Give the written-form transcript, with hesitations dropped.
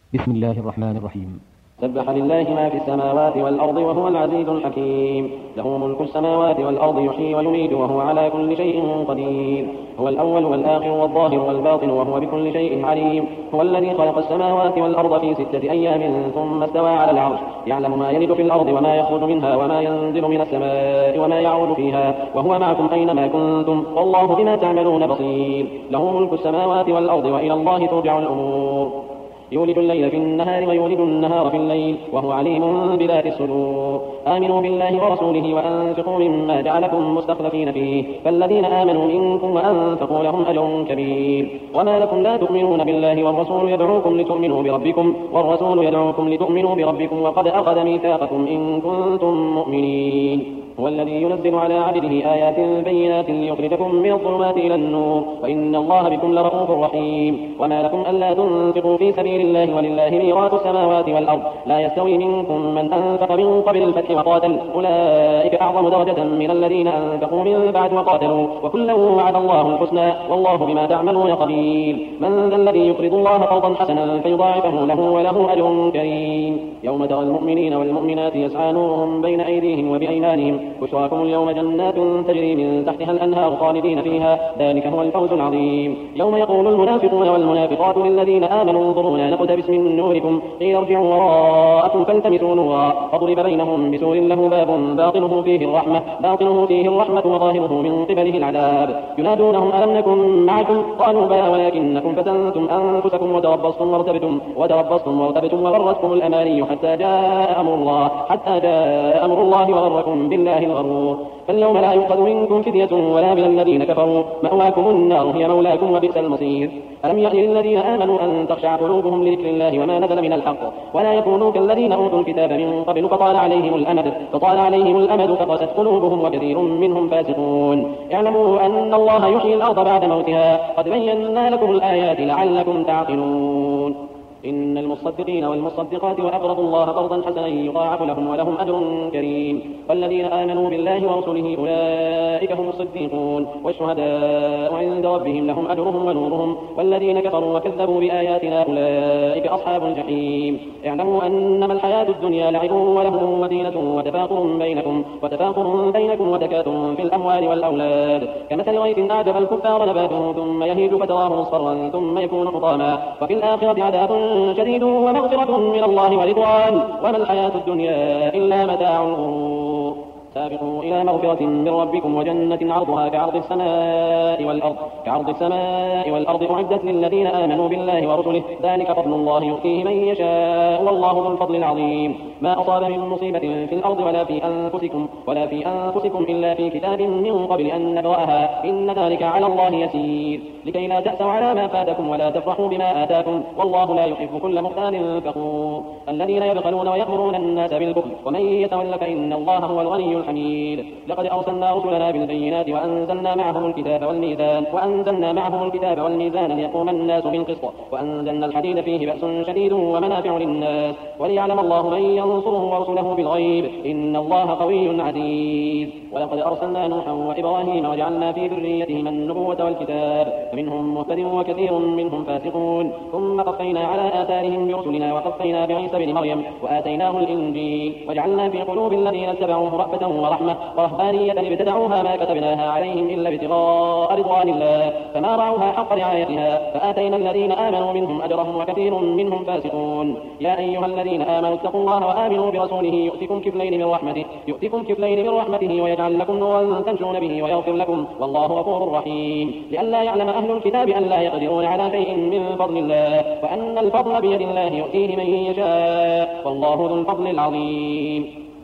بسم الله الرحمن الرحيم. سبح لله ما في السماوات والأرض وهو العزيز الحكيم. له ملك السماوات والأرض يحيي ويميت وهو على كل شيء قدير. هو الأول والآخر والظاهر والباطن وهو بكل شيء عليم. هو الذي خلق السماوات والأرض في 6 أيام ثم استوى على العرش يعلم ما يلد في الأرض وما يخرج منها وما ينزل من السماء وما يعود فيها وهو معكم أينما كنتم والله بما تعملون بصير. له ملك السماوات والأرض وإلى الله ترجع الأمور. يولد الليل في النهار ويولد النهار في الليل وهو عليم بذات الصدور. آمنوا بالله ورسوله وأنفقوا مما جعلكم مستخلفين فيه فالذين آمنوا منكم وأنفقوا لهم أجر كبير. وما لكم لا تؤمنون بالله والرسول يدعوكم لتؤمنوا بربكم وقد أخذ ميثاقكم إن كنتم مؤمنين. هو الذي ينزل على عبده آيات بينات ليخرجكم من الظلمات إلى النور وإن الله بكم لرؤوف رحيم. وما لكم ألا تنفقوا في سبيل الله ولله ميراث السماوات والأرض لا يستوي منكم من أنفق من قبل الفتح وقاتل أولئك أعظم درجة من الذين أنفقوا من بعد وقاتلوا وكلا وعد الله الحسنى والله بما تعملون خبير. من ذا الذي يقرض الله قرضا حسنا فيضاعفه له وله أجر كريم. يوم ترى المؤمنين والمؤمنات يسعى نورهم بين أيديهم وبأيمانهم بشراكم اليوم جنات تجري من تحتها الأنهار خالدين فيها ذلك هو الفوز العظيم. يوم يقول المنافقون والمنافقات للذين آمنوا انظرونا نقتبس من نوركم قيل ارجعوا وراءكم فالتمسوا نورا فضرب بينهم بسور له باب باطنه فيه الرحمة وظاهره من قبله العذاب. ينادونهم ألم نكن معكم قالوا بلى ولكنكم فتنتم أنفسكم وتربصتم وارتبتم وغرتكم الأماني حتى جاء أمر الله وغركم بالله الغرور. فاليوم لا يؤخذ منكم فدية ولا من الذين كفروا مأواكم النار هي مولاكم وبئس المصير. ألم يأن للذين آمنوا أن تخشع قلوبهم لذكر الله وما نزل من الحق ولا يكونوا كالذين أوتوا الكتاب من قبل فطال عليهم الأمد فقست قلوبهم وكثير منهم فاسقون. اعلموا أن الله يحيي الأرض بعد موتها قد بينا لكم الآيات لعلكم تعقلون. إن المصدقين والمصدقات وأقرضوا الله قرضا حسنا يضاعف لهم ولهم أجر كريم. والذين آمنوا بالله ورسله أولئك هم الصديقون والشهداء عند ربهم لهم أجرهم ونورهم. والذين كفروا وكذبوا بآياتنا أولئك أصحاب الجحيم. اعلموا أنما الحياة الدنيا لعب ولهو وزينة وتفاخر بينكم وتكاثر في الأموال والأولاد كمثل غيث أعجب الكفار نباته ثم يهيج فتراه مصفرا ثم يكون حطاما وفي الآخرة عذاب شديد ومغفرة من الله ورضوان وما الحياة الدنيا إلا متاع الغرور. سابقوا إلى مغفرة من ربكم وجنة عرضها كعرض السماء والأرض أعدت للذين آمنوا بالله ورسله ذلك فضل الله يؤتيه من يشاء والله ذو الفضل العظيم. ما أصاب من مصيبة في الأرض ولا في أنفسكم إلا في كتاب من قبل أن نبرأها إن ذلك على الله يسير. لكي لا تأسوا على ما فاتكم ولا تفرحوا بما آتاكم والله لا يحب كل مختال فخور. الذين يبخلون ويأمرون الناس بالبخل ومن يتول فإن الله هو الغني الحميد. لقد أرسلنا رسلنا بالبينات وأنزلنا معهم الكتاب والميزان ليقوم الناس بالقسط وأنزلنا الحديد فيه بأس شديد ومنافع للناس وليعلم الله من ينصره ورسله بالغيب إن الله قوي عزيز. ولقد أرسلنا نوحا وإبراهيم وجعلنا في ذريتهما النبوة والكتاب فمنهم مهتد وكثير منهم فاسقون. ثم قفينا على آثارهم برسلنا وقفينا بعيسى بن مريم وآتيناه الإنجيل وجعلنا في قلوب الذين اتبعوه رأفة ورحمة ورهبانية ابتدعوها ما كتبناها عليهم إلا ابتغاء رضوان الله فما رعوها حق رعايتها فآتينا الذين آمنوا منهم أجرهم وكثير منهم فاسقون. يا أيها الذين آمنوا اتقوا الله وآمنوا برسوله يؤتكم كفلين من رحمته ويجعل لكم نورا تمشون به ويغفر لكم والله غفور رحيم. لئلا يعلم أهل الكتاب أن لا يقدرون على شيء من فضل الله وأن الفضل بيد الله يؤتيه من يشاء والله ذو الفضل العظيم.